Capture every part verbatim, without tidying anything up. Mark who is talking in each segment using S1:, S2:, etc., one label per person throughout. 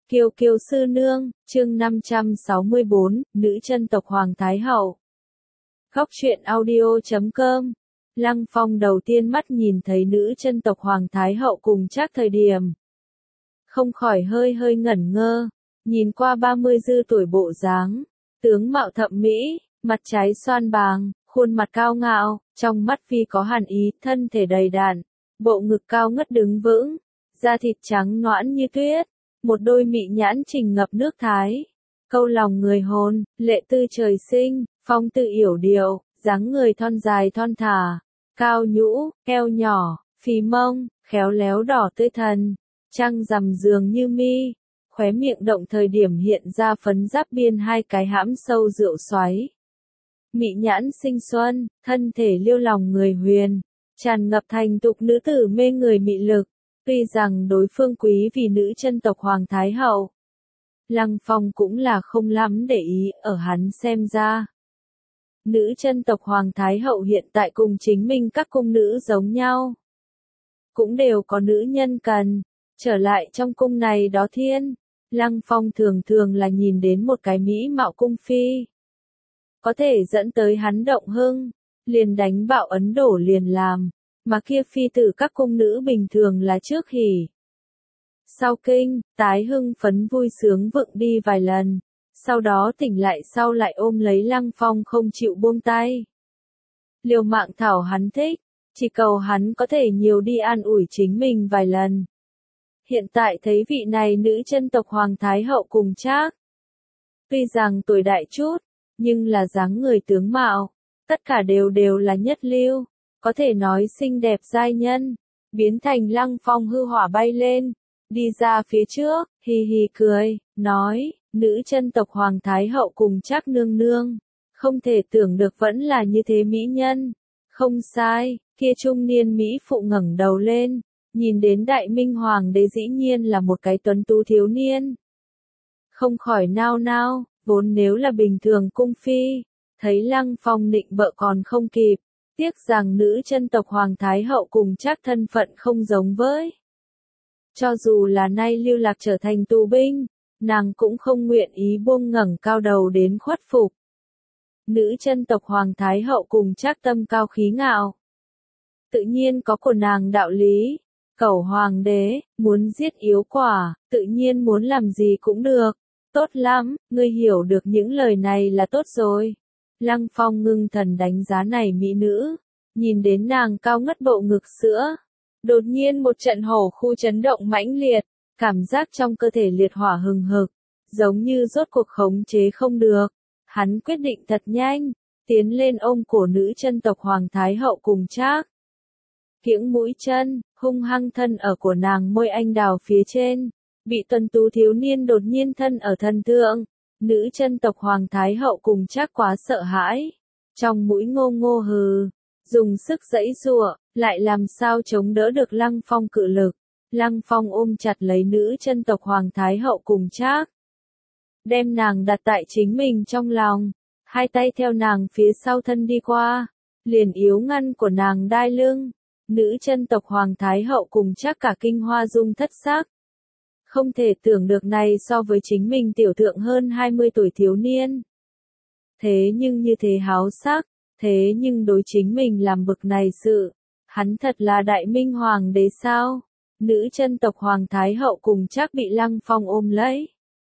S1: Kiều Kiều sư nương, chương năm trăm sáu mươi bốn, nữ chân tộc Hoàng Thái Hậu. Góc truyện audio chấm com. Lăng Phong đầu tiên mắt nhìn thấy nữ chân tộc Hoàng Thái Hậu cùng Trác thời điểm. Không khỏi hơi hơi ngẩn ngơ, nhìn qua ba mươi dư tuổi bộ dáng, tướng mạo thậm mỹ, mặt trái xoan bàng, khuôn mặt cao ngạo, trong mắt phi có hàn ý, thân thể đầy đặn, bộ ngực cao ngất đứng vững, da thịt trắng nõn như tuyết. Một đôi mị nhãn trình ngập nước Thái, câu lòng người hồn, lệ tư trời sinh, phong tư yểu điệu, dáng người thon dài thon thả, cao nhũ, eo nhỏ, phì mông, khéo léo đỏ tươi thần, trăng rằm dường như mi, khóe miệng động thời điểm hiện ra phấn giáp biên hai cái hãm sâu rượu xoáy. Mị nhãn sinh xuân, thân thể liêu lòng người huyền, tràn ngập thành tục nữ tử mê người mị lực. Tuy rằng đối phương quý vì nữ chân tộc Hoàng Thái Hậu, Lăng Phong cũng là không lắm để ý, ở hắn xem ra. Nữ chân tộc Hoàng Thái Hậu hiện tại cùng chính mình các cung nữ giống nhau. Cũng đều có nữ nhân cần, trở lại trong cung này đó thiên. Lăng Phong thường thường là nhìn đến một cái mỹ mạo cung phi. Có thể dẫn tới hắn động hưng, liền đánh bạo Ấn Đổ liền làm. Mà kia phi tử các cung nữ bình thường là trước hỉ. Sau kinh, tái hưng phấn vui sướng vựng đi vài lần, sau đó tỉnh lại sau lại ôm lấy Lăng Phong không chịu buông tay. Liều mạng thảo hắn thích, chỉ cầu hắn có thể nhiều đi an ủi chính mình vài lần. Hiện tại thấy vị này nữ chân tộc Hoàng Thái Hậu cùng Trác. Tuy rằng tuổi đại chút, nhưng là dáng người tướng mạo, tất cả đều đều là nhất lưu. Có thể nói xinh đẹp giai nhân, biến thành Lăng Phong hư hỏa bay lên, đi ra phía trước, hì hì cười, nói, nữ chân tộc Hoàng Thái Hậu cùng Trác nương nương, không thể tưởng được vẫn là như thế mỹ nhân. Không sai, kia trung niên mỹ phụ ngẩng đầu lên, nhìn đến Đại Minh Hoàng đế dĩ nhiên là một cái tuấn tú thiếu niên. Không khỏi nao nao, vốn nếu là bình thường cung phi, thấy Lăng Phong nịnh bợ còn không kịp. Tiếc rằng nữ chân tộc Hoàng Thái Hậu cùng Trác thân phận không giống với. Cho dù là nay lưu lạc trở thành tù binh, nàng cũng không nguyện ý buông ngẩng cao đầu đến khuất phục. Nữ chân tộc Hoàng Thái Hậu cùng Trác tâm cao khí ngạo. Tự nhiên có của nàng đạo lý. Cẩu hoàng đế, muốn giết yếu quả, tự nhiên muốn làm gì cũng được. Tốt lắm, ngươi hiểu được những lời này là tốt rồi. Lăng Phong ngưng thần đánh giá này mỹ nữ, nhìn đến nàng cao ngất bộ ngực sữa. Đột nhiên một trận hổ khu chấn động mãnh liệt, cảm giác trong cơ thể liệt hỏa hừng hực, giống như rốt cuộc khống chế không được. Hắn quyết định thật nhanh, tiến lên ôm cổ nữ chân tộc Hoàng Thái Hậu cùng Trác. Kiễng mũi chân, hung hăng thân ở của nàng môi anh đào phía trên, bị tuấn tú thiếu niên đột nhiên thân ở thân thượng. Nữ chân tộc Hoàng Thái Hậu cùng Trác quá sợ hãi, trong mũi ngô ngô hừ, dùng sức giãy giụa, lại làm sao chống đỡ được Lăng Phong cự lực. Lăng Phong ôm chặt lấy nữ chân tộc Hoàng Thái Hậu cùng Trác, đem nàng đặt tại chính mình trong lòng, hai tay theo nàng phía sau thân đi qua, liền yếu ngăn của nàng đai lưng. Nữ chân tộc Hoàng Thái Hậu cùng Trác cả kinh hoa dung thất sắc. Không thể tưởng được này so với chính mình tiểu thượng hơn hai mươi tuổi thiếu niên. Thế nhưng như thế háo sắc, thế nhưng đối chính mình làm bực này sự, hắn thật là Đại Minh Hoàng đế sao? Nữ chân tộc Hoàng Thái Hậu cùng Trác bị Lăng Phong ôm lấy.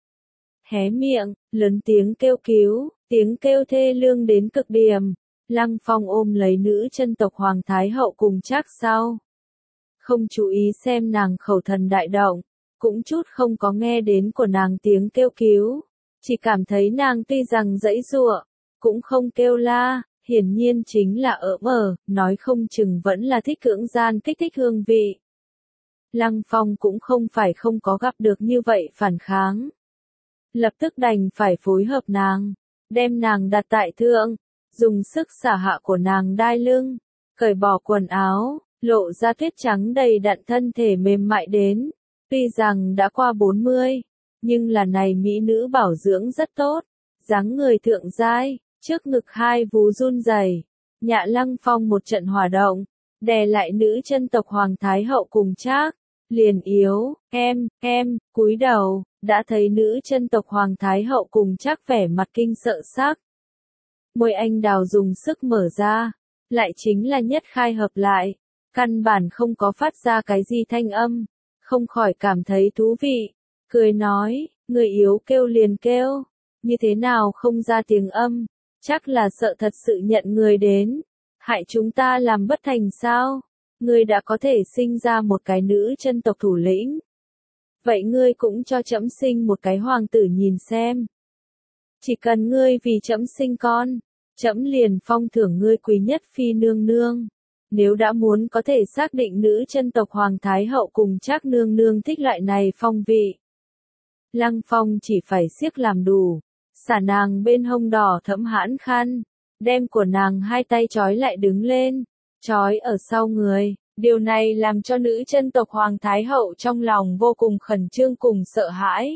S1: Hé miệng, lớn tiếng kêu cứu, tiếng kêu thê lương đến cực điểm. Lăng Phong ôm lấy nữ chân tộc Hoàng Thái Hậu cùng Trác sau. Không chú ý xem nàng khẩu thần đại động. Cũng chút không có nghe đến của nàng tiếng kêu cứu, chỉ cảm thấy nàng tuy rằng giãy giụa, cũng không kêu la, hiển nhiên chính là ở mờ, nói không chừng vẫn là thích cưỡng gian kích thích hương vị. Lăng Phong cũng không phải không có gặp được như vậy phản kháng. Lập tức đành phải phối hợp nàng, đem nàng đặt tại thượng, dùng sức xả hạ của nàng đai lưng, cởi bỏ quần áo, lộ ra tuyết trắng đầy đặn thân thể mềm mại đến. Tuy rằng đã qua bốn mươi, nhưng là này mỹ nữ bảo dưỡng rất tốt, dáng người thượng giai, trước ngực hai vú run rẩy. Nhạ Lăng Phong một trận hỏa động, đè lại nữ chân tộc Hoàng Thái Hậu cùng Trác, liền yếu, em, em, cúi đầu, đã thấy nữ chân tộc Hoàng Thái Hậu cùng Trác vẻ mặt kinh sợ sắc. Môi anh đào dùng sức mở ra, lại chính là nhất khai hợp lại, căn bản không có phát ra cái gì thanh âm, không khỏi cảm thấy thú vị, cười nói, người yếu kêu liền kêu, như thế nào không ra tiếng âm, chắc là sợ thật sự nhận người đến, hại chúng ta làm bất thành sao, ngươi đã có thể sinh ra một cái nữ chân tộc thủ lĩnh. Vậy ngươi cũng cho trẫm sinh một cái hoàng tử nhìn xem. Chỉ cần ngươi vì trẫm sinh con, trẫm liền phong thưởng ngươi quý nhất phi nương nương. Nếu đã muốn có thể xác định nữ chân tộc Hoàng Thái Hậu cùng Trác nương nương thích loại này phong vị. Lăng Phong chỉ phải siếc làm đủ, xả nàng bên hông đỏ thẫm hãn khăn, đem của nàng hai tay trói lại đứng lên, trói ở sau người. Điều này làm cho nữ chân tộc Hoàng Thái Hậu trong lòng vô cùng khẩn trương cùng sợ hãi.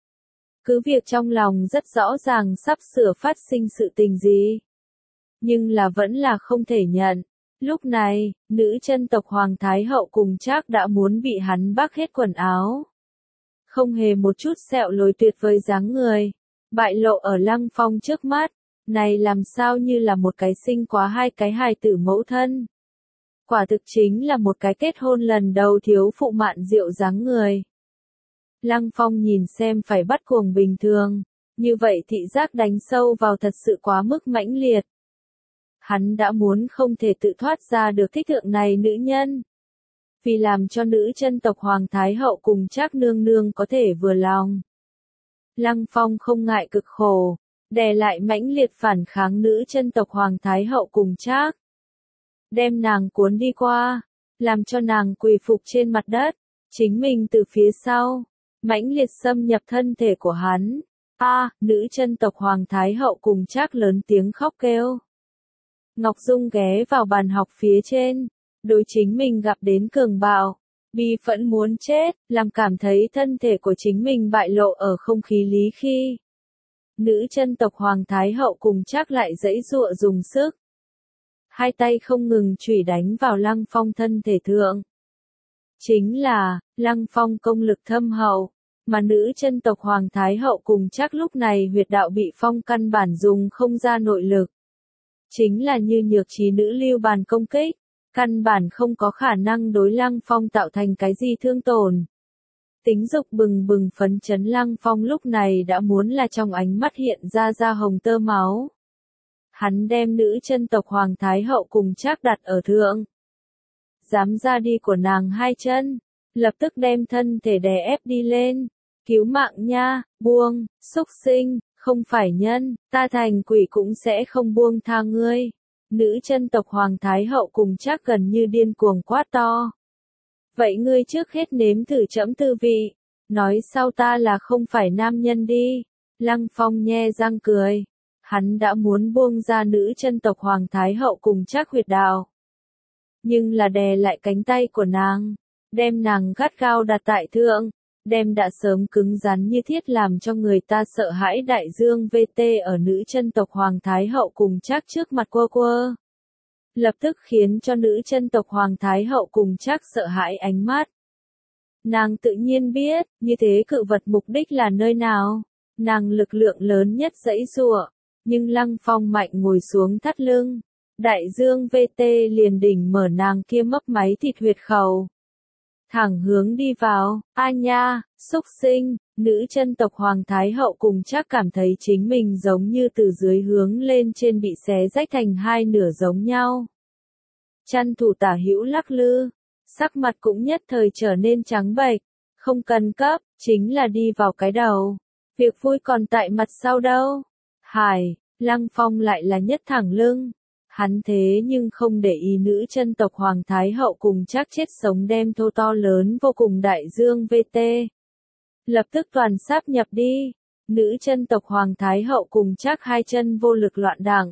S1: Cứ việc trong lòng rất rõ ràng sắp sửa phát sinh sự tình gì. Nhưng là vẫn là không thể nhận. Lúc này, nữ chân tộc Hoàng Thái Hậu cùng Trác đã muốn bị hắn vác hết quần áo. Không hề một chút sẹo lồi tuyệt vời dáng người. Bại lộ ở Lăng Phong trước mắt. Này làm sao như là một cái sinh quá hai cái hài tử mẫu thân. Quả thực chính là một cái kết hôn lần đầu thiếu phụ mạn diệu dáng người. Lăng Phong nhìn xem phải bắt cuồng bình thường, như vậy thị giác đánh sâu vào thật sự quá mức mãnh liệt. Hắn đã muốn không thể tự thoát ra được thích thượng này nữ nhân. Vì làm cho nữ chân tộc Hoàng Thái Hậu cùng Trác nương nương có thể vừa lòng. Lăng Phong không ngại cực khổ, đè lại mãnh liệt phản kháng nữ chân tộc Hoàng Thái Hậu cùng Trác. Đem nàng cuốn đi qua, làm cho nàng quỳ phục trên mặt đất, chính mình từ phía sau, mãnh liệt xâm nhập thân thể của hắn. A, à, nữ chân tộc Hoàng Thái Hậu cùng Trác lớn tiếng khóc kêu. Ngọc Dung ghé vào bàn học phía trên, đối chính mình gặp đến cường bạo, bi phẫn muốn chết, làm cảm thấy thân thể của chính mình bại lộ ở không khí lý khi. Nữ chân tộc Hoàng Thái Hậu cùng Trác lại giãy giụa dùng sức. Hai tay không ngừng chủy đánh vào Lăng Phong thân thể thượng. Chính là, Lăng Phong công lực thâm hậu, mà nữ chân tộc Hoàng Thái Hậu cùng Trác lúc này huyệt đạo bị phong căn bản dùng không ra nội lực. Chính là như nhược trí nữ lưu bàn công kích, căn bản không có khả năng đối Lăng Phong tạo thành cái gì thương tổn. Tính dục bừng bừng phấn chấn Lăng Phong lúc này đã muốn là trong ánh mắt hiện ra ra hồng tơ máu. Hắn đem nữ chân tộc Hoàng Thái Hậu cùng Trác đặt ở thượng. Dám ra đi của nàng hai chân, lập tức đem thân thể đè ép đi lên. Cứu mạng nha, buông, xúc sinh, không phải nhân, ta thành quỷ cũng sẽ không buông tha ngươi. Nữ chân tộc Hoàng Thái Hậu cùng Trác gần như điên cuồng quát to. Vậy ngươi trước hết nếm thử trẫm tư vị, nói sau ta là không phải nam nhân đi. Lăng Phong nhe răng cười. Hắn đã muốn buông ra nữ chân tộc Hoàng Thái Hậu cùng Trác huyệt đạo. Nhưng là đè lại cánh tay của nàng, đem nàng gắt gao đặt tại thượng, đem đã sớm cứng rắn như thiết làm cho người ta sợ hãi đại dương vê tê ở nữ chân tộc Hoàng Thái Hậu cùng Trác trước mặt quơ quơ. Lập tức khiến cho nữ chân tộc Hoàng Thái Hậu cùng Trác sợ hãi ánh mắt. Nàng tự nhiên biết, như thế cự vật mục đích là nơi nào, nàng lực lượng lớn nhất giãy giụa. Nhưng Lăng Phong mạnh ngồi xuống thắt lưng, đại dương vê tê liền đỉnh mở nàng kia mấp máy thịt huyệt khẩu. Thẳng hướng đi vào, a nha, xúc sinh, nữ chân tộc Hoàng Thái Hậu cùng Trác cảm thấy chính mình giống như từ dưới hướng lên trên bị xé rách thành hai nửa giống nhau. Chăn thủ tả hữu lắc lư, sắc mặt cũng nhất thời trở nên trắng bệch, không cần cấp, chính là đi vào cái đầu. Việc vui còn tại mặt sau đâu. Hải, Lăng Phong lại là nhất thẳng lưng. Hắn thế nhưng không để ý nữ chân tộc Hoàng Thái Hậu cùng Trác chết sống đem thô to lớn vô cùng đại dương vê tê. Lập tức toàn sáp nhập đi. Nữ chân tộc Hoàng Thái Hậu cùng Trác hai chân vô lực loạn đảng.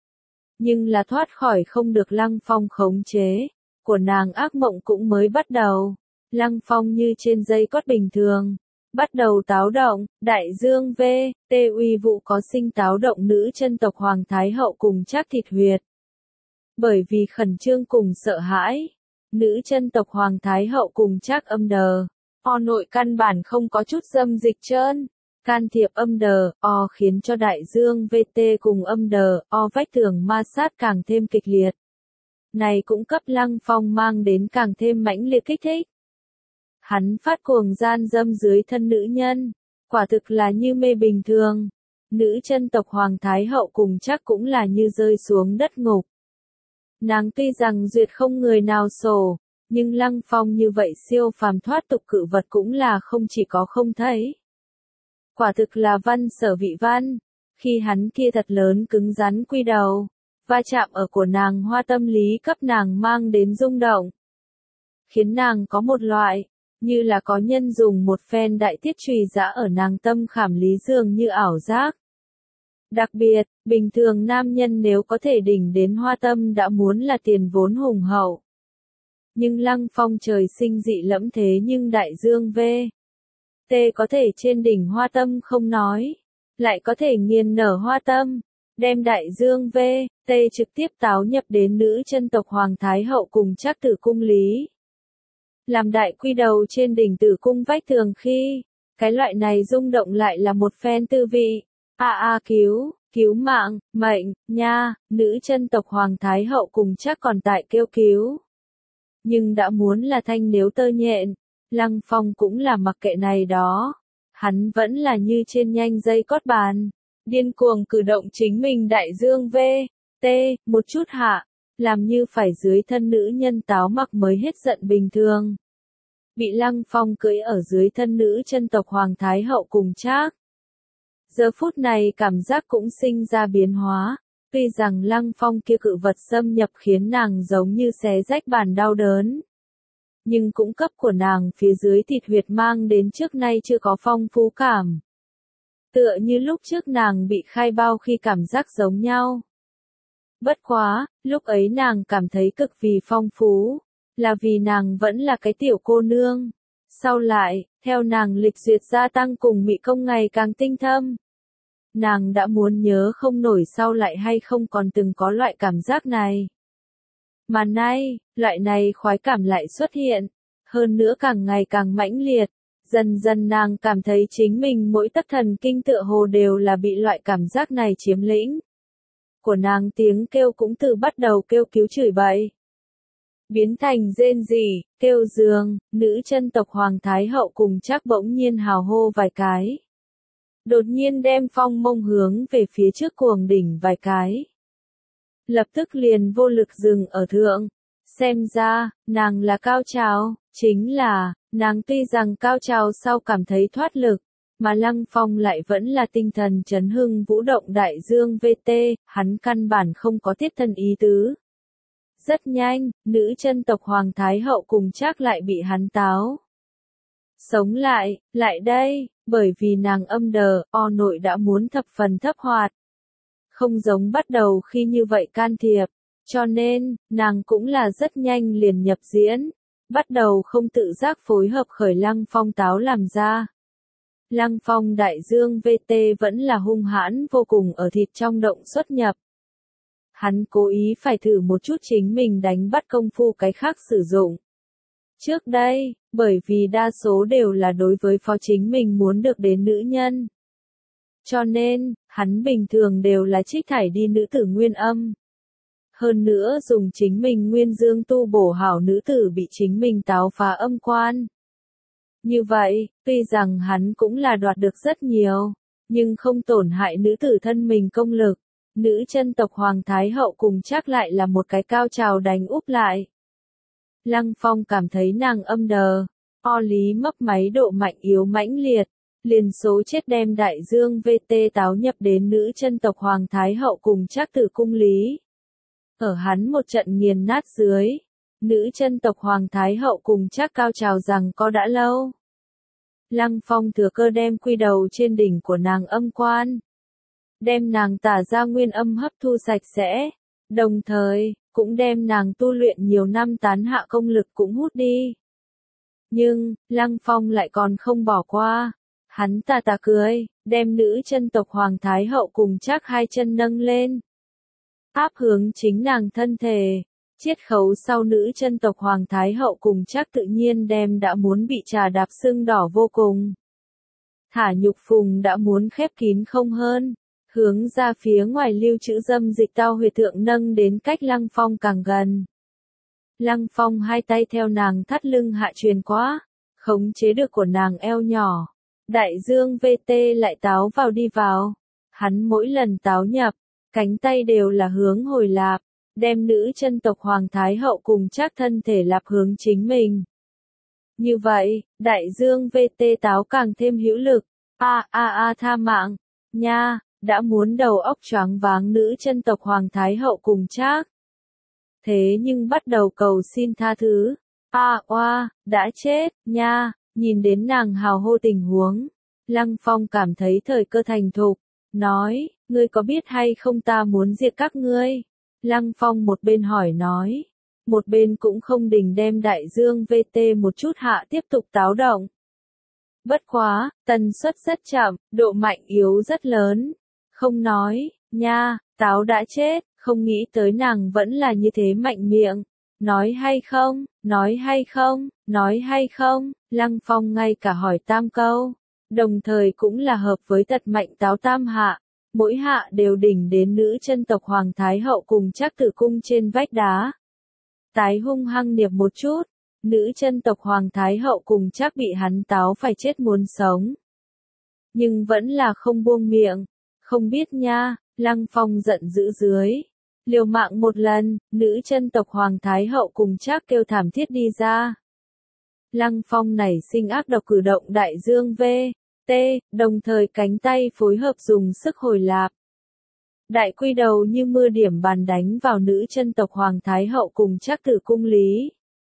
S1: Nhưng là thoát khỏi không được Lăng Phong khống chế. Của nàng ác mộng cũng mới bắt đầu. Lăng Phong như trên dây cót bình thường. Bắt đầu táo động, đại dương vê tê uy vụ có sinh táo động nữ chân tộc Hoàng Thái Hậu cùng Trác thịt huyệt. Bởi vì khẩn trương cùng sợ hãi, nữ chân tộc Hoàng Thái Hậu cùng Trác âm đờ, o nội căn bản không có chút dâm dịch trơn. Can thiệp âm đờ, o khiến cho đại dương vê tê cùng âm đờ, o vách tường ma sát càng thêm kịch liệt. Này cũng cấp Lăng Phong mang đến càng thêm mãnh liệt kích thích. Hắn phát cuồng gian dâm dưới thân nữ nhân, quả thực là như mê bình thường. Nữ chân tộc Hoàng Thái Hậu cùng Trác cũng là như rơi xuống đất ngục. Nàng tuy rằng duyệt không người nào sổ, nhưng Lăng Phong như vậy siêu phàm thoát tục cự vật cũng là không chỉ có không thấy. Quả thực là văn sở vị văn, khi hắn kia thật lớn cứng rắn quy đầu, va chạm ở của nàng hoa tâm lý cấp nàng mang đến rung động. Khiến nàng có một loại, như là có nhân dùng một phen đại thiết chùy giã ở nàng tâm khảm lý dường như ảo giác. Đặc biệt, bình thường nam nhân nếu có thể đỉnh đến hoa tâm đã muốn là tiền vốn hùng hậu. Nhưng Lăng Phong trời sinh dị lẫm thế nhưng đại dương vê tê có thể trên đỉnh hoa tâm không nói, lại có thể nghiền nở hoa tâm, đem đại dương vê tê trực tiếp táo nhập đến nữ chân tộc Hoàng Thái Hậu cùng Trác tử cung lý. Làm đại quy đầu trên đỉnh tử cung vách tường khi, cái loại này rung động lại là một phen tư vị. A a cứu, cứu mạng, mệnh, nha, nữ chân tộc Hoàng Thái Hậu cùng Trác còn tại kêu cứu. Nhưng đã muốn là thanh nếu tơ nhện, Lăng Phong cũng là mặc kệ này đó. Hắn vẫn là như trên nhanh dây cót bàn, điên cuồng cử động chính mình đại dương vê tê, một chút hạ, làm như phải dưới thân nữ nhân táo mặc mới hết giận bình thường. Bị Lăng Phong cưỡi ở dưới thân nữ chân tộc Hoàng Thái Hậu cùng Trác. Giờ phút này cảm giác cũng sinh ra biến hóa, tuy rằng Lăng Phong kia cự vật xâm nhập khiến nàng giống như xé rách bàn đau đớn. Nhưng cũng cấp của nàng phía dưới thịt huyệt mang đến trước nay chưa có phong phú cảm. Tựa như lúc trước nàng bị khai bao khi cảm giác giống nhau. Bất quá, lúc ấy nàng cảm thấy cực vì phong phú, là vì nàng vẫn là cái tiểu cô nương. Sau lại, theo nàng lịch duyệt gia tăng cùng mị công ngày càng tinh thâm. Nàng đã muốn nhớ không nổi sau lại hay không còn từng có loại cảm giác này. Mà nay, loại này khoái cảm lại xuất hiện, hơn nữa càng ngày càng mãnh liệt, dần dần nàng cảm thấy chính mình mỗi tấc thần kinh tựa hồ đều là bị loại cảm giác này chiếm lĩnh. Của nàng tiếng kêu cũng từ bắt đầu kêu cứu chửi bậy, biến thành rên rỉ, kêu giường, nữ chân tộc Hoàng Thái Hậu cùng Trác bỗng nhiên hào hô vài cái. Đột nhiên đem Phong mông hướng về phía trước cuồng đỉnh vài cái. Lập tức liền vô lực dừng ở thượng. Xem ra, nàng là cao trào, chính là, nàng tuy rằng cao trào sau cảm thấy thoát lực, mà Lăng Phong lại vẫn là tinh thần chấn hưng vũ động đại dương vê tê, hắn căn bản không có tiết thân ý tứ. Rất nhanh, nữ chân tộc Hoàng Thái Hậu cùng Trác lại bị hắn táo sống lại, lại đây, bởi vì nàng âm đờ, o nội đã muốn thập phần thấp hoạt. Không giống bắt đầu khi như vậy can thiệp, cho nên, nàng cũng là rất nhanh liền nhập diễn, bắt đầu không tự giác phối hợp khởi Lăng Phong táo làm ra. Lăng Phong đại dương vê tê vẫn là hung hãn vô cùng ở thịt trong động xuất nhập. Hắn cố ý phải thử một chút chính mình đánh bắt công phu cái khác sử dụng. Trước đây, bởi vì đa số đều là đối với phó chính mình muốn được đến nữ nhân. Cho nên, hắn bình thường đều là trích thải đi nữ tử nguyên âm. Hơn nữa dùng chính mình nguyên dương tu bổ hảo nữ tử bị chính mình táo phá âm quan. Như vậy, tuy rằng hắn cũng là đoạt được rất nhiều, nhưng không tổn hại nữ tử thân mình công lực. Nữ chân tộc Hoàng Thái Hậu cùng Trác lại là một cái cao trào đánh úp lại. Lăng Phong cảm thấy nàng âm đờ, o lý mấp máy độ mạnh yếu mãnh liệt, liền số chết đem đại dương vê tê táo nhập đến nữ chân tộc Hoàng Thái Hậu cùng Trác tử cung lý. Ở hắn một trận nghiền nát dưới, nữ chân tộc Hoàng Thái Hậu cùng Trác cao trào rằng có đã lâu. Lăng Phong thừa cơ đem quy đầu trên đỉnh của nàng âm quan. Đem nàng tả ra nguyên âm hấp thu sạch sẽ, đồng thời, cũng đem nàng tu luyện nhiều năm tán hạ công lực cũng hút đi. Nhưng, Lăng Phong lại còn không bỏ qua. Hắn tà tà cười, đem nữ chân tộc Hoàng Thái Hậu cùng Trác hai chân nâng lên. Áp hướng chính nàng thân thể. Chiết khấu sau nữ chân tộc Hoàng Thái Hậu cùng Trác tự nhiên đem đã muốn bị trà đạp sưng đỏ vô cùng. Thả nhục phùng đã muốn khép kín không hơn, hướng ra phía ngoài lưu trữ dâm dịch tao huyệt thượng nâng đến cách Lăng Phong càng gần. Lăng Phong hai tay theo nàng thắt lưng hạ truyền quá, khống chế được của nàng eo nhỏ. Đại dương vê tê lại táo vào đi vào. Hắn mỗi lần táo nhập, cánh tay đều là hướng hồi lạp, đem nữ chân tộc Hoàng Thái Hậu cùng Trác thân thể lạp hướng chính mình. Như vậy, đại dương vê tê táo càng thêm hữu lực. A a a tha mạng, nha, đã muốn đầu óc choáng váng nữ chân tộc Hoàng Thái Hậu cùng Trác. Thế nhưng bắt đầu cầu xin tha thứ. A oa, đã chết, nha, nhìn đến nàng hào hô tình huống. Lăng Phong cảm thấy thời cơ thành thục, nói, ngươi có biết hay không ta muốn diệt các ngươi. Lăng Phong một bên hỏi nói, một bên cũng không đình đem đại dương vê tê một chút hạ tiếp tục táo động. Bất quá, tần suất rất chậm, độ mạnh yếu rất lớn. Không nói, nha, táo đã chết, không nghĩ tới nàng vẫn là như thế mạnh miệng. Nói hay không, nói hay không, nói hay không, Lăng Phong ngay cả hỏi tam câu. Đồng thời cũng là hợp với tật mạnh táo tam hạ. Mỗi hạ đều đỉnh đến nữ chân tộc Hoàng Thái Hậu cùng Trác tử cung trên vách đá. Tái hung hăng niệm một chút. Nữ chân tộc Hoàng Thái Hậu cùng Trác bị hắn táo phải chết muốn sống. Nhưng vẫn là không buông miệng. Không biết nha, Lăng Phong giận dữ dưới. Liều mạng một lần, nữ chân tộc Hoàng Thái Hậu cùng Trác kêu thảm thiết đi ra. Lăng Phong nảy sinh ác độc cử động đại dương vê tê, đồng thời cánh tay phối hợp dùng sức hồi lạp. Đại quy đầu như mưa điểm bàn đánh vào nữ chân tộc Hoàng Thái Hậu cùng Trác tử cung lý.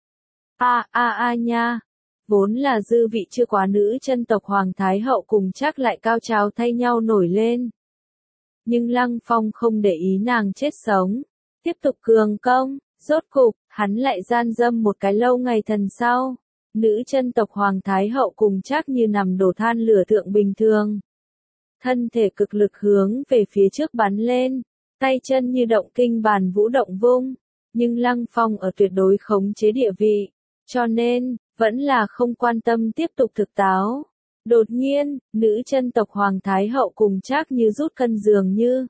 S1: A a a nha, vốn là dư vị chưa quá nữ chân tộc Hoàng Thái Hậu cùng Trác lại cao trào thay nhau nổi lên. Nhưng Lăng Phong không để ý nàng chết sống, tiếp tục cường công, rốt cục, hắn lại gian dâm một cái lâu ngày thần sau. Nữ chân tộc Hoàng Thái Hậu cùng Trác như nằm đổ than lửa thượng bình thường. Thân thể cực lực hướng về phía trước bắn lên, tay chân như động kinh bàn vũ động vung, nhưng Lăng Phong ở tuyệt đối khống chế địa vị, cho nên, vẫn là không quan tâm tiếp tục thực táo. Đột nhiên, nữ chân tộc Hoàng Thái Hậu cùng Trác như rút cân dường như.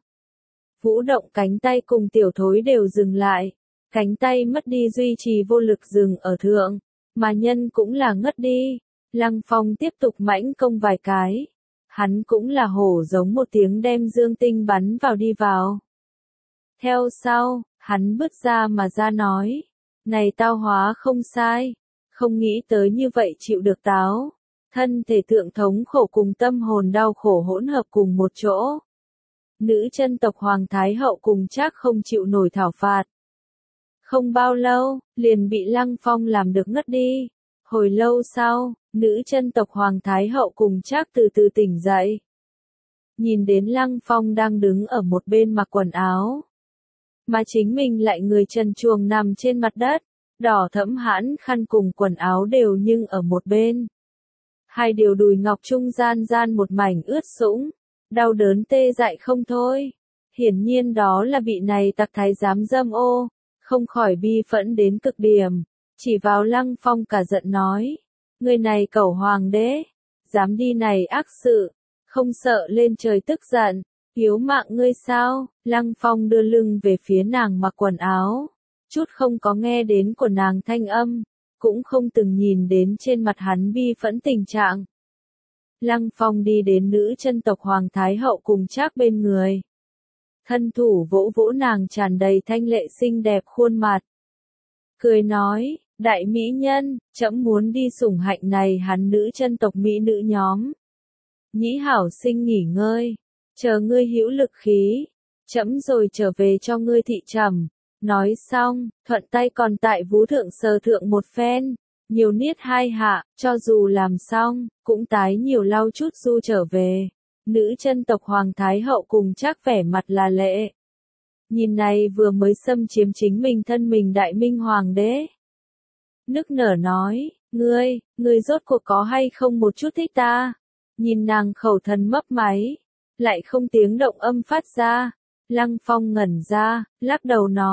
S1: Vũ động cánh tay cùng tiểu thối đều dừng lại, cánh tay mất đi duy trì vô lực dừng ở thượng. Mà nhân cũng là ngất đi. Lăng Phong tiếp tục mãnh công vài cái. Hắn cũng là hổ giống một tiếng đem dương tinh bắn vào đi vào. Theo sau, hắn bước ra mà ra nói. Này tao hóa không sai. Không nghĩ tới như vậy chịu được táo. Thân thể thượng thống khổ cùng tâm hồn đau khổ hỗn hợp cùng một chỗ. Nữ chân tộc Hoàng Thái Hậu cùng Trác không chịu nổi thảo phạt. Không bao lâu, liền bị Lăng Phong làm được ngất đi. Hồi lâu sau, nữ chân tộc Hoàng Thái Hậu cùng Trác từ từ tỉnh dậy. Nhìn đến Lăng Phong đang đứng ở một bên mặc quần áo. Mà chính mình lại người trần truồng nằm trên mặt đất, đỏ thẫm hãn khăn cùng quần áo đều nhưng ở một bên. Hai điều đùi ngọc trung gian gian một mảnh ướt sũng, đau đớn tê dại không thôi. Hiển nhiên đó là vị này tặc thái giám dâm ô. Không khỏi bi phẫn đến cực điểm, chỉ vào Lăng Phong cả giận nói, người này cẩu hoàng đế, dám đi này ác sự, không sợ lên trời tức giận, hiếu mạng ngươi sao? Lăng Phong đưa lưng về phía nàng mặc quần áo, chút không có nghe đến của nàng thanh âm, cũng không từng nhìn đến trên mặt hắn bi phẫn tình trạng. Lăng Phong đi đến nữ chân tộc Hoàng Thái Hậu cùng Trác bên người. Thân thủ vỗ vỗ nàng tràn đầy thanh lệ xinh đẹp khuôn mặt. Cười nói, đại mỹ nhân, trẫm muốn đi sủng hạnh này hắn nữ chân tộc mỹ nữ nhóm. Nhĩ hảo sinh nghỉ ngơi, chờ ngươi hữu lực khí, trẫm rồi trở về cho ngươi thị trầm. Nói xong, thuận tay còn tại vú thượng sờ thượng một phen, nhiều niết hai hạ, cho dù làm xong, cũng tái nhiều lau chút du trở về. Nữ chân tộc Hoàng Thái Hậu cùng Trác vẻ mặt là lệ. Nhìn này vừa mới xâm chiếm chính mình thân mình đại minh hoàng đế. Nức nở nói, ngươi, ngươi rốt cuộc có hay không một chút thích ta? Nhìn nàng khẩu thần mấp máy, lại không tiếng động âm phát ra. Lăng Phong ngẩn ra, lắc đầu nói,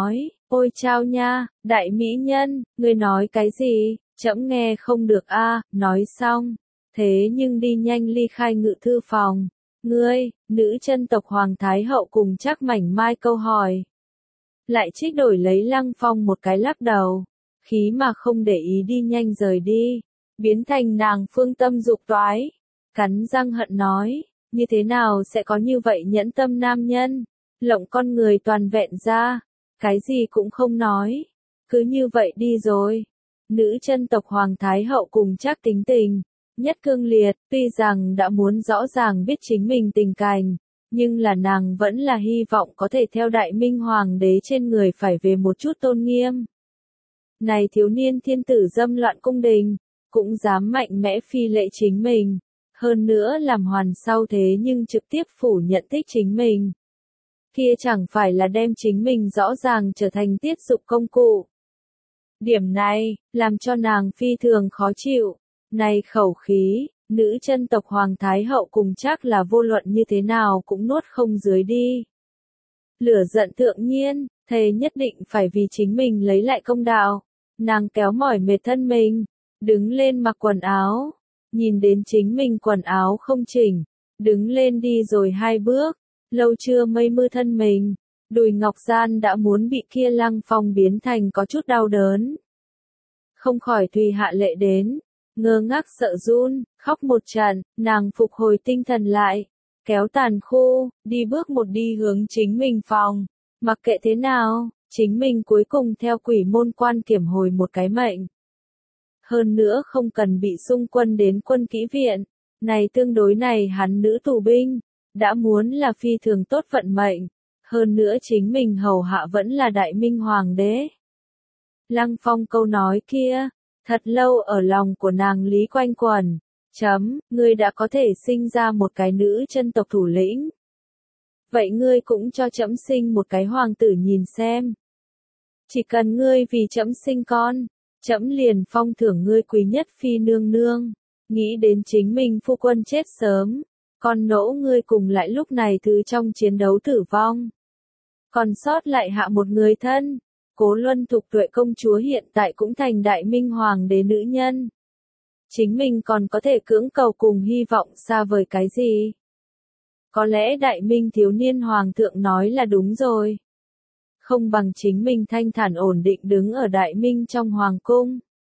S1: Ôi chao nha, đại mỹ nhân, ngươi nói cái gì, trẫm nghe không được a. Nói xong, thế nhưng đi nhanh ly khai ngự thư phòng. Ngươi, nữ chân tộc Hoàng Thái Hậu cùng Trác Mảnh Mai câu hỏi. Lại trích đổi lấy Lăng Phong một cái lắc đầu, khí mà không để ý đi nhanh rời đi, biến thành nàng phương tâm dục toái, cắn răng hận nói, như thế nào sẽ có như vậy nhẫn tâm nam nhân, lộng con người toàn vẹn ra, cái gì cũng không nói, cứ như vậy đi rồi. Nữ chân tộc Hoàng Thái Hậu cùng Trác tính tình nhất cương liệt, tuy rằng đã muốn rõ ràng biết chính mình tình cảnh, nhưng là nàng vẫn là hy vọng có thể theo Đại Minh Hoàng đế trên người phải về một chút tôn nghiêm. Này thiếu niên thiên tử dâm loạn cung đình, cũng dám mạnh mẽ phi lệ chính mình, hơn nữa làm hoàn sau thế nhưng trực tiếp phủ nhận thích chính mình. Kia chẳng phải là đem chính mình rõ ràng trở thành tiết dục công cụ. Điểm này, làm cho nàng phi thường khó chịu. Này khẩu khí, nữ chân tộc Hoàng Thái Hậu cùng chắc là vô luận như thế nào cũng nuốt không dưới đi. Lửa giận thượng nhiên, thề nhất định phải vì chính mình lấy lại công đạo. Nàng kéo mỏi mệt thân mình, đứng lên mặc quần áo, nhìn đến chính mình quần áo không chỉnh, đứng lên đi rồi hai bước, lâu chưa mây mưa thân mình, đùi ngọc gian đã muốn bị kia Lăng Phong biến thành có chút đau đớn. Không khỏi Thùy hạ lệ đến, ngơ ngác sợ run, khóc một trận, nàng phục hồi tinh thần lại, kéo tàn khu, đi bước một đi hướng chính mình phòng, mặc kệ thế nào, chính mình cuối cùng theo quỷ môn quan kiểm hồi một cái mệnh. Hơn nữa không cần bị xung quân đến quân kỹ viện, này tương đối này hắn nữ tù binh, đã muốn là phi thường tốt vận mệnh, hơn nữa chính mình hầu hạ vẫn là Đại Minh Hoàng đế. Lăng Phong câu nói kia, thật lâu ở lòng của nàng lý quanh quẩn, chấm, ngươi đã có thể sinh ra một cái nữ chân tộc thủ lĩnh. Vậy ngươi cũng cho trẫm sinh một cái hoàng tử nhìn xem. Chỉ cần ngươi vì trẫm sinh con, trẫm liền phong thưởng ngươi quý nhất phi nương nương. Nghĩ đến chính mình phu quân chết sớm, con nỗ ngươi cùng lại lúc này thứ trong chiến đấu tử vong. Còn sót lại hạ một người thân, Cố Luân Thục Tuệ công chúa hiện tại cũng thành Đại Minh Hoàng đế nữ nhân. Chính mình còn có thể cưỡng cầu cùng hy vọng xa vời cái gì? Có lẽ Đại Minh thiếu niên Hoàng thượng nói là đúng rồi. Không bằng chính mình thanh thản ổn định đứng ở Đại Minh trong Hoàng cung.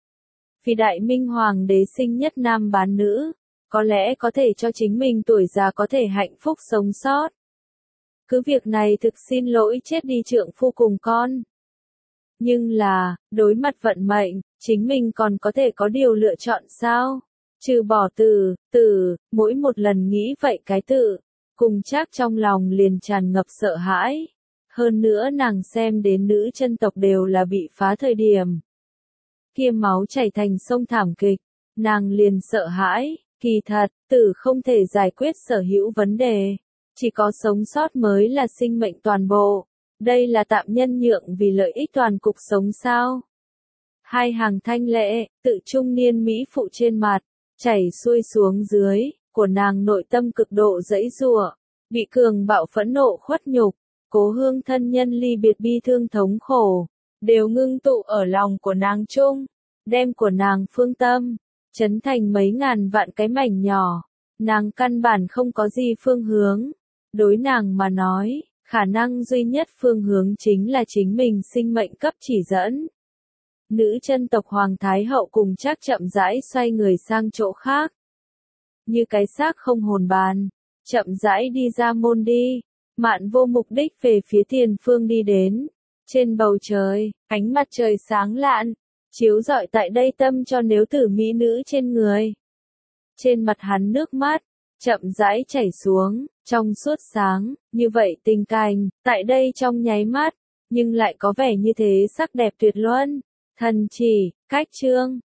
S1: Vì Đại Minh Hoàng đế sinh nhất nam bán nữ, có lẽ có thể cho chính mình tuổi già có thể hạnh phúc sống sót. Cứ việc này thực xin lỗi chết đi trượng phu cùng con. Nhưng là, đối mặt vận mệnh, chính mình còn có thể có điều lựa chọn sao? Trừ bỏ từ, từ, mỗi một lần nghĩ vậy cái tự, cùng chắc trong lòng liền tràn ngập sợ hãi. Hơn nữa nàng xem đến nữ chân tộc đều là bị phá thời điểm. Kia máu chảy thành sông thảm kịch, nàng liền sợ hãi, kỳ thật, tử không thể giải quyết sở hữu vấn đề. Chỉ có sống sót mới là sinh mệnh toàn bộ. Đây là tạm nhân nhượng vì lợi ích toàn cục sống sao. Hai hàng thanh lệ, tự trung niên mỹ phụ trên mặt, chảy xuôi xuống dưới, của nàng nội tâm cực độ dẫy giụa, bị cường bạo phẫn nộ khuất nhục, cố hương thân nhân ly biệt bi thương thống khổ, đều ngưng tụ ở lòng của nàng chung, đem của nàng phương tâm, chấn thành mấy ngàn vạn cái mảnh nhỏ, nàng căn bản không có gì phương hướng, đối nàng mà nói. Khả năng duy nhất phương hướng chính là chính mình sinh mệnh cấp chỉ dẫn. Nữ chân tộc Hoàng Thái Hậu cùng chắc chậm rãi xoay người sang chỗ khác. Như cái xác không hồn bàn, chậm rãi đi ra môn đi, mạn vô mục đích về phía tiền phương đi đến. Trên bầu trời, ánh mặt trời sáng lạn, chiếu rọi tại đây tâm cho nếu tử mỹ nữ trên người. Trên mặt hắn nước mắt, chậm rãi chảy xuống, trong suốt sáng, như vậy tình cảnh, tại đây trong nháy mắt, nhưng lại có vẻ như thế sắc đẹp tuyệt luân. Thần chỉ, cách chương,